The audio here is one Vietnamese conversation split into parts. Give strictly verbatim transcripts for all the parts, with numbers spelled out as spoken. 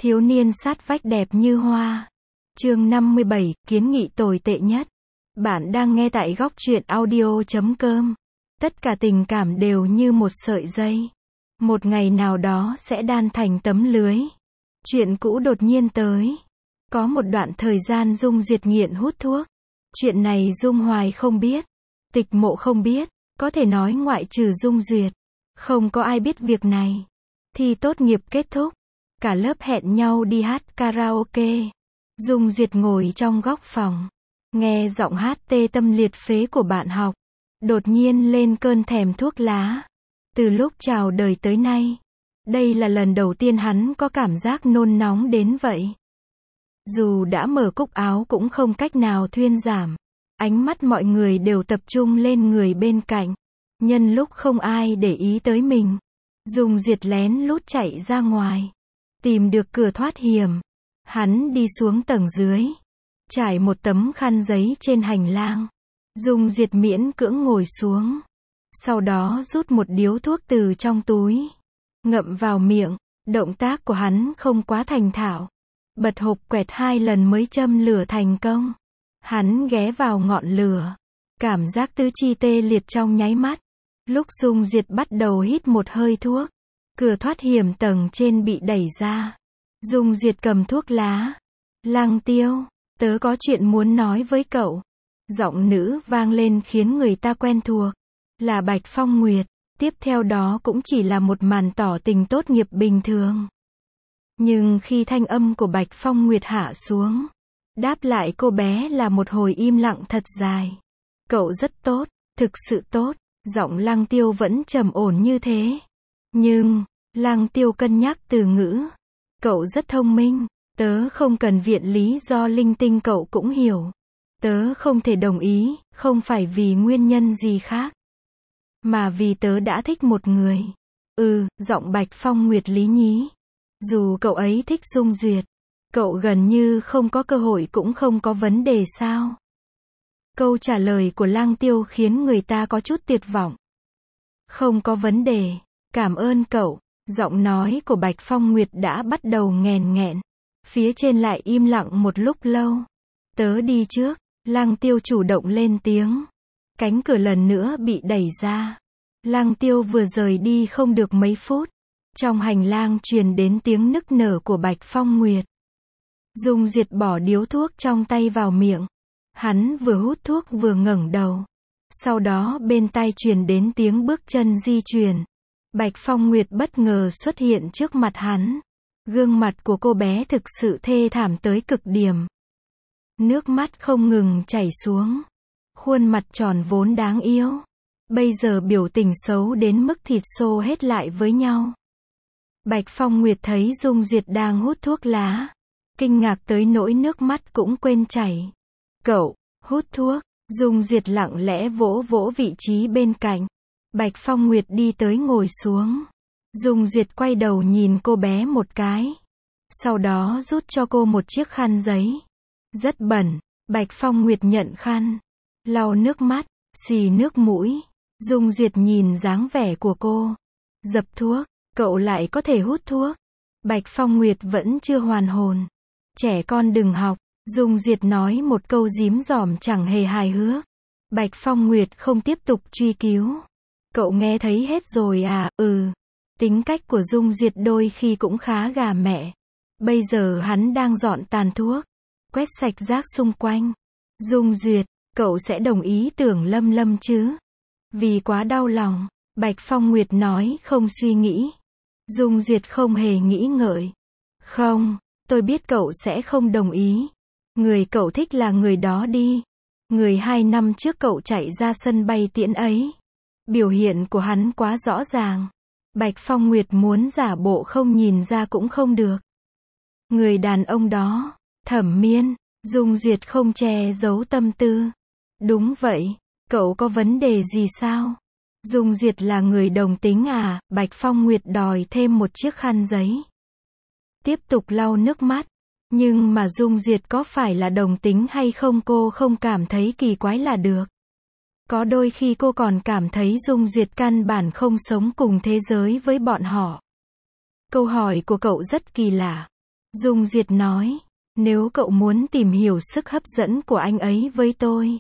Thiếu niên sát vách đẹp như hoa. Chương năm mươi bảy, kiến nghị tồi tệ nhất. Bạn đang nghe tại góc truyện audio chấm com. Tất cả tình cảm đều như một sợi dây. Một ngày nào đó sẽ đan thành tấm lưới. Chuyện cũ đột nhiên tới. Có một đoạn thời gian Dung Duyệt nghiện hút thuốc. Chuyện này Dung Hoài không biết. Tịch Mộ không biết. Có thể nói ngoại trừ Dung Duyệt, không có ai biết việc này. Thi tốt nghiệp kết thúc. Cả lớp hẹn nhau đi hát karaoke. Dung Duyệt ngồi trong góc phòng, nghe giọng hát tê tâm liệt phế của bạn học. Đột nhiên lên cơn thèm thuốc lá. Từ lúc chào đời tới nay, đây là lần đầu tiên hắn có cảm giác nôn nóng đến vậy. Dù đã mở cúc áo cũng không cách nào thuyên giảm. Ánh mắt mọi người đều tập trung lên người bên cạnh. Nhân lúc không ai để ý tới mình, Dung Duyệt lén lút chạy ra ngoài. Tìm được cửa thoát hiểm. Hắn đi xuống tầng dưới. Trải một tấm khăn giấy trên hành lang. Dung Duyệt miễn cưỡng ngồi xuống. Sau đó rút một điếu thuốc từ trong túi. Ngậm vào miệng. Động tác của hắn không quá thành thạo. Bật hộp quẹt hai lần mới châm lửa thành công. Hắn ghé vào ngọn lửa. Cảm giác tứ chi tê liệt trong nháy mắt. Lúc Dung Duyệt bắt đầu hít một hơi thuốc, cửa thoát hiểm tầng trên bị đẩy ra. Dung Duyệt cầm thuốc lá. Lăng Tiêu, tớ có chuyện muốn nói với cậu. Giọng nữ vang lên khiến người ta quen thuộc. Là Bạch Phong Nguyệt. Tiếp theo đó cũng chỉ là một màn tỏ tình tốt nghiệp bình thường. Nhưng khi thanh âm của Bạch Phong Nguyệt hạ xuống, đáp lại cô bé là một hồi im lặng thật dài. Cậu rất tốt, thực sự tốt. Giọng Lăng Tiêu vẫn trầm ổn như thế. Nhưng, Lăng Tiêu cân nhắc từ ngữ. Cậu rất thông minh. Tớ không cần viện lý do linh tinh cậu cũng hiểu. Tớ không thể đồng ý, không phải vì nguyên nhân gì khác. Mà vì tớ đã thích một người. Ừ, giọng Bạch Phong Nguyệt lý nhí. Dù cậu ấy thích Dung Duyệt, cậu gần như không có cơ hội cũng không có vấn đề sao? Câu trả lời của Lăng Tiêu khiến người ta có chút tuyệt vọng. Không có vấn đề. Cảm ơn cậu. Giọng nói của Bạch Phong Nguyệt đã bắt đầu nghèn nghẹn. Phía trên lại im lặng một lúc lâu. Tớ đi trước. Lăng Tiêu chủ động lên tiếng. Cánh cửa lần nữa bị đẩy ra. Lăng Tiêu vừa rời đi không được mấy phút. Trong hành lang truyền đến tiếng nức nở của Bạch Phong Nguyệt. Dung Duyệt bỏ điếu thuốc trong tay vào miệng. Hắn vừa hút thuốc vừa ngẩng đầu. Sau đó bên tai truyền đến tiếng bước chân di chuyển. Bạch Phong Nguyệt bất ngờ xuất hiện trước mặt hắn. Gương mặt của cô bé thực sự thê thảm tới cực điểm. Nước mắt không ngừng chảy xuống. Khuôn mặt tròn vốn đáng yêu. Bây giờ biểu tình xấu đến mức thịt xô hết lại với nhau. Bạch Phong Nguyệt thấy Dung Duyệt đang hút thuốc lá. Kinh ngạc tới nỗi nước mắt cũng quên chảy. Cậu, hút thuốc. Dung Duyệt lặng lẽ vỗ vỗ vị trí bên cạnh. Bạch Phong Nguyệt đi tới ngồi xuống. Dung Duyệt quay đầu nhìn cô bé một cái. Sau đó rút cho cô một chiếc khăn giấy. Rất bẩn. Bạch Phong Nguyệt nhận khăn. Lau nước mắt, xì nước mũi. Dung Duyệt nhìn dáng vẻ của cô. Dập thuốc. Cậu lại có thể hút thuốc. Bạch Phong Nguyệt vẫn chưa hoàn hồn. Trẻ con đừng học. Dung Duyệt nói một câu dím dỏm chẳng hề hài hước. Bạch Phong Nguyệt không tiếp tục truy cứu. Cậu nghe thấy hết rồi à? Ừ. Tính cách của Dung Duyệt đôi khi cũng khá gà mẹ. Bây giờ hắn đang dọn tàn thuốc, quét sạch rác xung quanh. Dung Duyệt, cậu sẽ đồng ý tưởng Lâm Lâm chứ? Vì quá đau lòng. Bạch Phong Nguyệt nói không suy nghĩ. Dung Duyệt không hề nghĩ ngợi. Không, tôi biết cậu sẽ không đồng ý. Người cậu thích là người đó đi. Người hai năm trước cậu chạy ra sân bay tiễn ấy. Biểu hiện của hắn quá rõ ràng. Bạch Phong Nguyệt muốn giả bộ không nhìn ra cũng không được. Người đàn ông đó. Thẩm Miên. Dung Duyệt không che giấu tâm tư. Đúng vậy. Cậu có vấn đề gì sao? Dung Duyệt là người đồng tính à? Bạch Phong Nguyệt đòi thêm một chiếc khăn giấy. Tiếp tục lau nước mắt. Nhưng mà Dung Duyệt có phải là đồng tính hay không cô không cảm thấy kỳ quái là được. Có đôi khi cô còn cảm thấy Dung Duyệt căn bản không sống cùng thế giới với bọn họ. Câu hỏi của cậu rất kỳ lạ. Dung Diệt nói, nếu cậu muốn tìm hiểu sức hấp dẫn của anh ấy với tôi,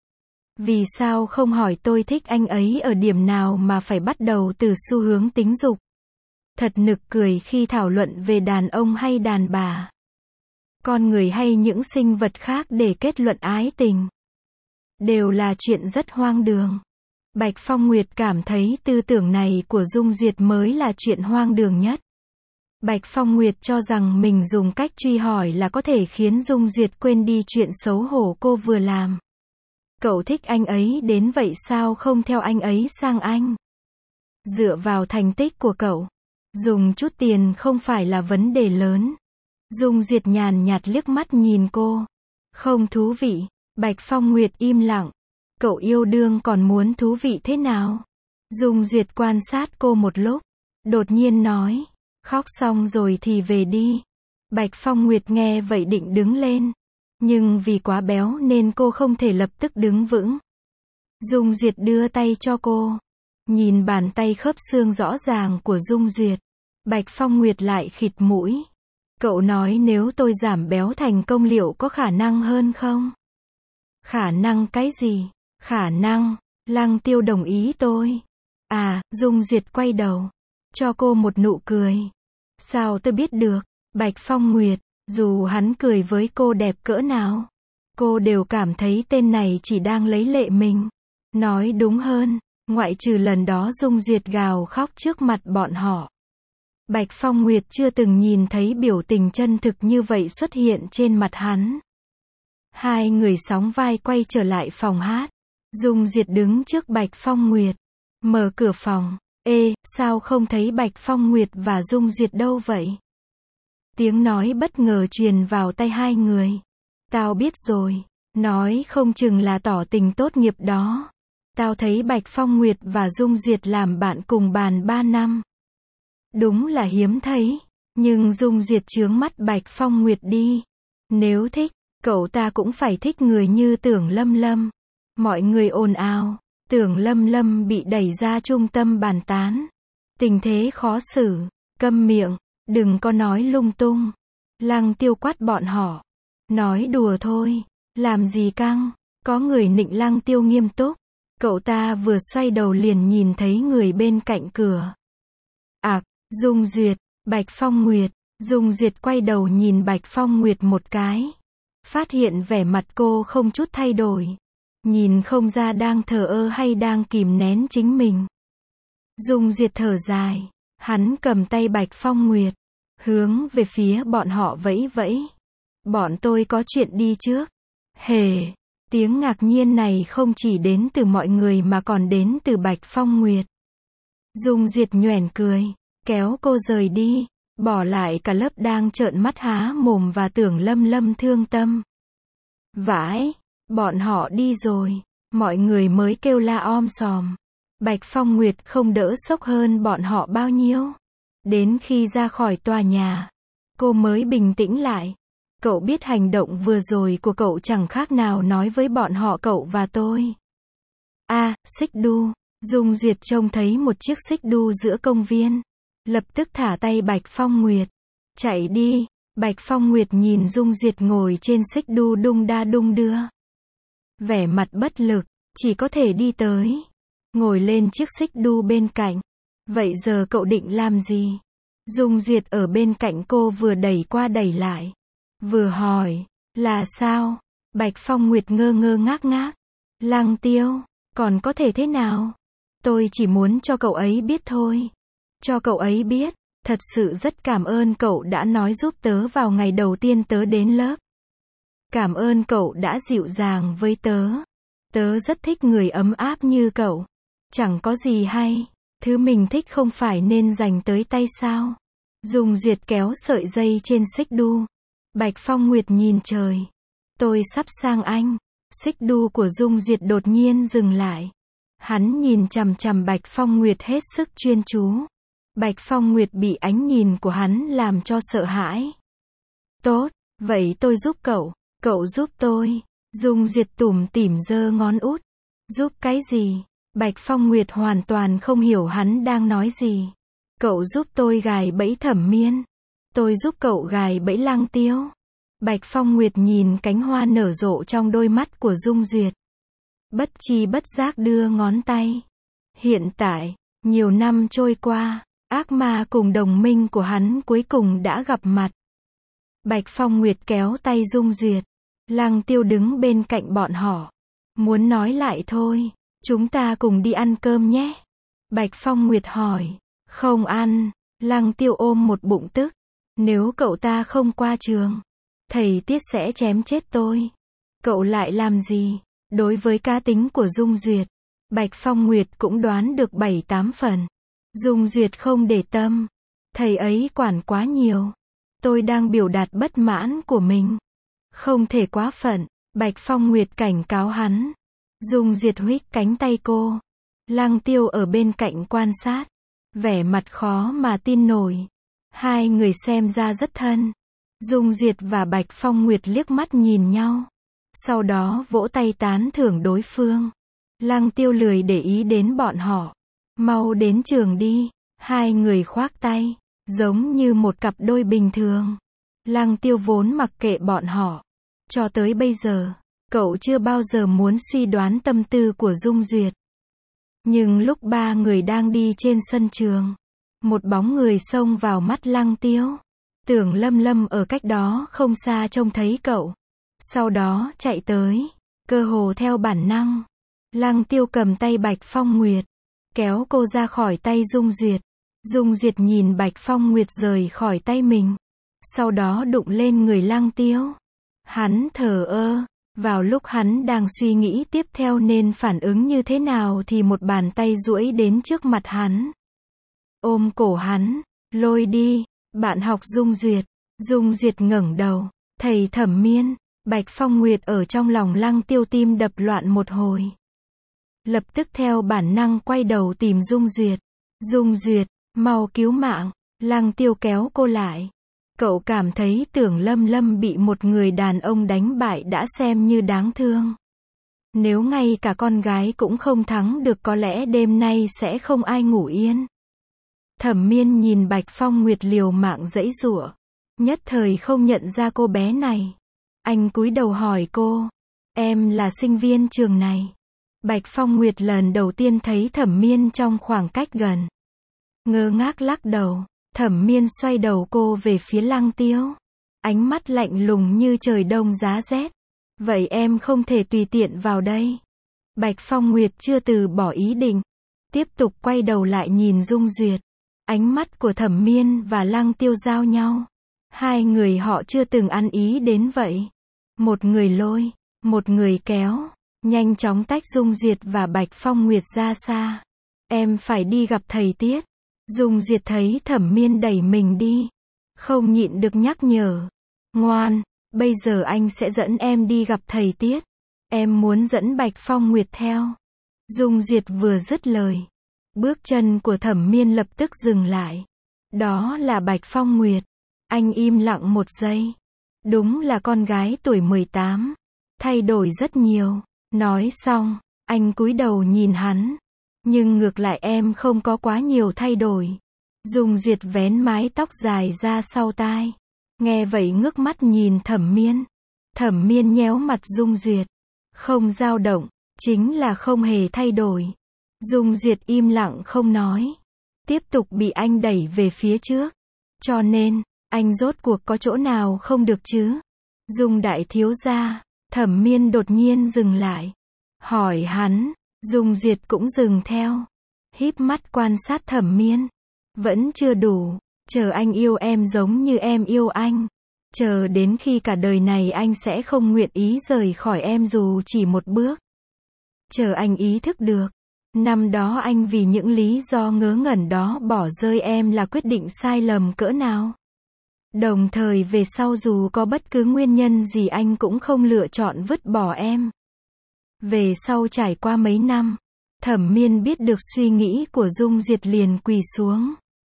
vì sao không hỏi tôi thích anh ấy ở điểm nào mà phải bắt đầu từ xu hướng tính dục. Thật nực cười khi thảo luận về đàn ông hay đàn bà, con người hay những sinh vật khác để kết luận ái tình. Đều là chuyện rất hoang đường. Bạch Phong Nguyệt cảm thấy tư tưởng này của Dung Diệt mới là chuyện hoang đường nhất. Bạch Phong Nguyệt cho rằng mình dùng cách truy hỏi là có thể khiến Dung Diệt quên đi chuyện xấu hổ cô vừa làm. Cậu thích anh ấy đến vậy sao không theo anh ấy sang Anh? Dựa vào thành tích của cậu, dùng chút tiền không phải là vấn đề lớn. Dung Diệt nhàn nhạt liếc mắt nhìn cô. Không thú vị. Bạch Phong Nguyệt im lặng. Cậu yêu đương còn muốn thú vị thế nào? Dung Diệt quan sát cô một lúc, đột nhiên nói, khóc xong rồi thì về đi. Bạch Phong Nguyệt nghe vậy định đứng lên, nhưng vì quá béo nên cô không thể lập tức đứng vững. Dung Diệt đưa tay cho cô. Nhìn bàn tay khớp xương rõ ràng của Dung Diệt, Bạch Phong Nguyệt lại khịt mũi. Cậu nói nếu tôi giảm béo thành công liệu có khả năng hơn không? Khả năng cái gì? Khả năng, Lăng Tiêu đồng ý tôi. À, Dung Diệt quay đầu, cho cô một nụ cười. Sao tôi biết được? Bạch Phong Nguyệt, dù hắn cười với cô đẹp cỡ nào, cô đều cảm thấy tên này chỉ đang lấy lệ mình. Nói đúng hơn, ngoại trừ lần đó Dung Diệt gào khóc trước mặt bọn họ, Bạch Phong Nguyệt chưa từng nhìn thấy biểu tình chân thực như vậy xuất hiện trên mặt hắn. Hai người sóng vai quay trở lại phòng hát. Dung Diệt đứng trước Bạch Phong Nguyệt, mở cửa phòng. Ê, sao không thấy Bạch Phong Nguyệt và Dung Diệt đâu vậy? Tiếng nói bất ngờ truyền vào tai hai người. Tao biết rồi, nói không chừng là tỏ tình tốt nghiệp đó. Tao thấy Bạch Phong Nguyệt và Dung Diệt làm bạn cùng bàn ba năm. Đúng là hiếm thấy, nhưng Dung Diệt chướng mắt Bạch Phong Nguyệt đi. Nếu thích, cậu ta cũng phải thích người như Tưởng Lâm Lâm. Mọi người ồn ào, Tưởng Lâm Lâm bị đẩy ra trung tâm bàn tán. Tình thế khó xử, câm miệng, đừng có nói lung tung. Lăng Tiêu quát bọn họ. Nói đùa thôi, làm gì căng, có người nịnh Lăng Tiêu nghiêm túc. Cậu ta vừa xoay đầu liền nhìn thấy người bên cạnh cửa. Ảc, à, Dung Duyệt, Bạch Phong Nguyệt. Dung Duyệt quay đầu nhìn Bạch Phong Nguyệt một cái. Phát hiện vẻ mặt cô không chút thay đổi. Nhìn không ra đang thờ ơ hay đang kìm nén chính mình. Dung Duyệt thở dài. Hắn cầm tay Bạch Phong Nguyệt, hướng về phía bọn họ vẫy vẫy. Bọn tôi có chuyện đi trước. Hề, tiếng ngạc nhiên này không chỉ đến từ mọi người mà còn đến từ Bạch Phong Nguyệt. Dung Duyệt nhoẻn cười, kéo cô rời đi, bỏ lại cả lớp đang trợn mắt há mồm và Tưởng Lâm Lâm thương tâm. Vãi, bọn họ đi rồi, mọi người mới kêu la om sòm. Bạch Phong Nguyệt không đỡ sốc hơn bọn họ bao nhiêu. Đến khi ra khỏi tòa nhà, cô mới bình tĩnh lại. Cậu biết hành động vừa rồi của cậu chẳng khác nào nói với bọn họ cậu và tôi. A, à, xích đu. Dung Duyệt trông thấy một chiếc xích đu giữa công viên, lập tức thả tay Bạch Phong Nguyệt. Chạy đi. Bạch Phong Nguyệt nhìn Dung Duyệt ngồi trên xích đu đung đa đung đưa. Vẻ mặt bất lực, chỉ có thể đi tới, ngồi lên chiếc xích đu bên cạnh. Vậy giờ cậu định làm gì? Dung Duyệt ở bên cạnh cô vừa đẩy qua đẩy lại, vừa hỏi, là sao? Bạch Phong Nguyệt ngơ ngơ ngác ngác. Lăng Tiêu, còn có thể thế nào? Tôi chỉ muốn cho cậu ấy biết thôi. Cho cậu ấy biết, thật sự rất cảm ơn cậu đã nói giúp tớ vào ngày đầu tiên tớ đến lớp. Cảm ơn cậu đã dịu dàng với tớ. Tớ rất thích người ấm áp như cậu. Chẳng có gì hay, thứ mình thích không phải nên dành tới tay sao? Dung Duyệt kéo sợi dây trên xích đu. Bạch Phong Nguyệt nhìn trời. Tôi sắp sang Anh. Xích đu của Dung Duyệt đột nhiên dừng lại. Hắn nhìn chằm chằm Bạch Phong Nguyệt hết sức chuyên chú. Bạch Phong Nguyệt bị ánh nhìn của hắn làm cho sợ hãi. Tốt, vậy tôi giúp cậu, cậu giúp tôi. Dung Duyệt tủm tỉm giơ ngón út. Giúp cái gì? Bạch Phong Nguyệt hoàn toàn không hiểu hắn đang nói gì. Cậu giúp tôi gài bẫy Thẩm Miên. Tôi giúp cậu gài bẫy Lăng Tiêu. Bạch Phong Nguyệt nhìn cánh hoa nở rộ trong đôi mắt của Dung Duyệt. Bất chi bất giác đưa ngón tay. Hiện tại, nhiều năm trôi qua, ác ma cùng đồng minh của hắn cuối cùng đã gặp mặt. Bạch Phong Nguyệt kéo tay Dung Duyệt. Lăng Tiêu đứng bên cạnh bọn họ. Muốn nói lại thôi, chúng ta cùng đi ăn cơm nhé. Bạch Phong Nguyệt hỏi. Không ăn. Lăng Tiêu ôm một bụng tức. Nếu cậu ta không qua trường, thầy Tiết sẽ chém chết tôi. Cậu lại làm gì? Đối với cá tính của Dung Duyệt, Bạch Phong Nguyệt cũng đoán được bảy tám phần. Dung Duyệt không để tâm. Thầy ấy quản quá nhiều. Tôi đang biểu đạt bất mãn của mình. Không thể quá phận. Bạch Phong Nguyệt cảnh cáo hắn. Dung Duyệt huých cánh tay cô. Lăng Tiêu ở bên cạnh quan sát. Vẻ mặt khó mà tin nổi. Hai người xem ra rất thân. Dung Duyệt và Bạch Phong Nguyệt liếc mắt nhìn nhau. Sau đó vỗ tay tán thưởng đối phương. Lăng Tiêu lười để ý đến bọn họ. Mau đến trường đi. Hai người khoác tay. Giống như một cặp đôi bình thường. Lăng Tiêu vốn mặc kệ bọn họ. Cho tới bây giờ, cậu chưa bao giờ muốn suy đoán tâm tư của Dung Duyệt. Nhưng lúc ba người đang đi trên sân trường, một bóng người xông vào mắt Lăng Tiêu. Tưởng Lâm Lâm ở cách đó không xa trông thấy cậu. Sau đó chạy tới, cơ hồ theo bản năng. Lăng Tiêu cầm tay Bạch Phong Nguyệt, kéo cô ra khỏi tay Dung Duyệt. Dung Duyệt nhìn Bạch Phong Nguyệt rời khỏi tay mình. Sau đó đụng lên người Lăng Tiêu. Hắn thờ ơ. Vào lúc hắn đang suy nghĩ tiếp theo nên phản ứng như thế nào thì một bàn tay duỗi đến trước mặt hắn. Ôm cổ hắn, lôi đi. Bạn học Dung Duyệt. Dung Duyệt ngẩng đầu. Thầy Thẩm Miên. Bạch Phong Nguyệt ở trong lòng Lăng Tiêu tim đập loạn một hồi. Lập tức theo bản năng quay đầu tìm Dung Duyệt. Dung Duyệt, mau cứu mạng. Lăng Tiêu kéo cô lại. Cậu cảm thấy Tưởng Lâm Lâm bị một người đàn ông đánh bại đã xem như đáng thương. Nếu ngay cả con gái cũng không thắng được có lẽ đêm nay sẽ không ai ngủ yên. Thẩm Miên nhìn Bạch Phong Nguyệt liều mạng giãy giụa. Nhất thời không nhận ra cô bé này. Anh cúi đầu hỏi cô. Em là sinh viên trường này. Bạch Phong Nguyệt lần đầu tiên thấy Thẩm Miên trong khoảng cách gần. Ngơ ngác lắc đầu. Thẩm Miên xoay đầu cô về phía Lăng Tiêu. Ánh mắt lạnh lùng như trời đông giá rét. Vậy em không thể tùy tiện vào đây. Bạch Phong Nguyệt chưa từ bỏ ý định. Tiếp tục quay đầu lại nhìn Dung Duyệt. Ánh mắt của Thẩm Miên và Lăng Tiêu giao nhau. Hai người họ chưa từng ăn ý đến vậy. Một người lôi, một người kéo. Nhanh chóng tách Dung Duyệt và Bạch Phong Nguyệt ra xa. Em phải đi gặp thầy Tiết. Dung Duyệt thấy Thẩm Miên đẩy mình đi. Không nhịn được nhắc nhở. Ngoan, bây giờ anh sẽ dẫn em đi gặp thầy Tiết. Em muốn dẫn Bạch Phong Nguyệt theo. Dung Duyệt vừa dứt lời. Bước chân của Thẩm Miên lập tức dừng lại. Đó là Bạch Phong Nguyệt. Anh im lặng một giây. Đúng là con gái tuổi mười tám. Thay đổi rất nhiều. Nói xong, anh cúi đầu nhìn hắn. Nhưng ngược lại em không có quá nhiều thay đổi. Dung Duyệt vén mái tóc dài ra sau tai. Nghe vậy ngước mắt nhìn Thẩm Miên. Thẩm Miên nhéo mặt Dung Duyệt. Không dao động, chính là không hề thay đổi. Dung Duyệt im lặng không nói. Tiếp tục bị anh đẩy về phía trước. Cho nên, anh rốt cuộc có chỗ nào không được chứ? Dung đại thiếu gia. Thẩm Miên đột nhiên dừng lại. Hỏi hắn. Dung Duyệt cũng dừng theo. Híp mắt quan sát Thẩm Miên. Vẫn chưa đủ. Chờ anh yêu em giống như em yêu anh. Chờ đến khi cả đời này anh sẽ không nguyện ý rời khỏi em dù chỉ một bước. Chờ anh ý thức được. Năm đó anh vì những lý do ngớ ngẩn đó bỏ rơi em là quyết định sai lầm cỡ nào. Đồng thời về sau dù có bất cứ nguyên nhân gì anh cũng không lựa chọn vứt bỏ em. Về sau trải qua mấy năm, Thẩm Miên biết được suy nghĩ của Dung Duyệt liền quỳ xuống.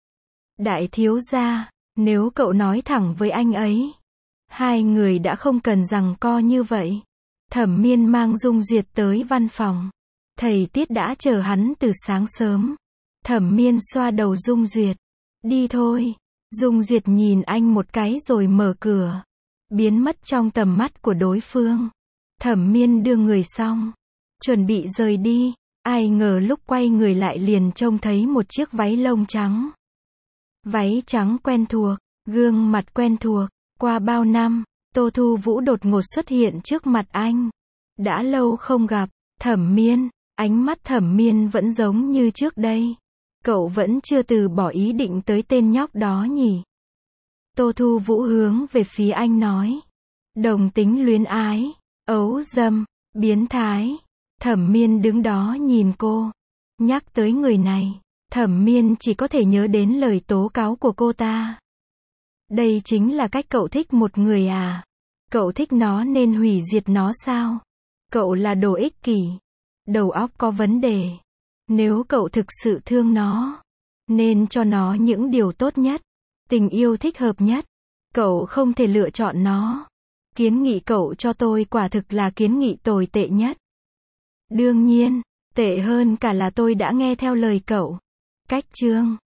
Đại thiếu gia, nếu cậu nói thẳng với anh ấy, hai người đã không cần giằng co như vậy. Thẩm Miên mang Dung Duyệt tới văn phòng. Thầy Tiết đã chờ hắn từ sáng sớm. Thẩm Miên xoa đầu Dung Duyệt. Đi thôi. Dung Duyệt nhìn anh một cái rồi mở cửa. Biến mất trong tầm mắt của đối phương. Thẩm Miên đưa người xong. Chuẩn bị rời đi. Ai ngờ lúc quay người lại liền trông thấy một chiếc váy lông trắng. Váy trắng quen thuộc. Gương mặt quen thuộc. Qua bao năm, Tô Thu Vũ đột ngột xuất hiện trước mặt anh. Đã lâu không gặp. Thẩm Miên. Ánh mắt Thẩm Miên vẫn giống như trước đây. Cậu vẫn chưa từ bỏ ý định tới tên nhóc đó nhỉ? Tô Thu Vũ hướng về phía anh nói. Đồng tính luyến ái, ấu dâm, biến thái. Thẩm Miên đứng đó nhìn cô. Nhắc tới người này, Thẩm Miên chỉ có thể nhớ đến lời tố cáo của cô ta. Đây chính là cách cậu thích một người à? Cậu thích nó nên hủy diệt nó sao? Cậu là đồ ích kỷ. Đầu óc có vấn đề. Nếu cậu thực sự thương nó, nên cho nó những điều tốt nhất, tình yêu thích hợp nhất. Cậu không thể lựa chọn nó. Kiến nghị cậu cho tôi quả thực là kiến nghị tồi tệ nhất. Đương nhiên, tệ hơn cả là tôi đã nghe theo lời cậu. Cách chương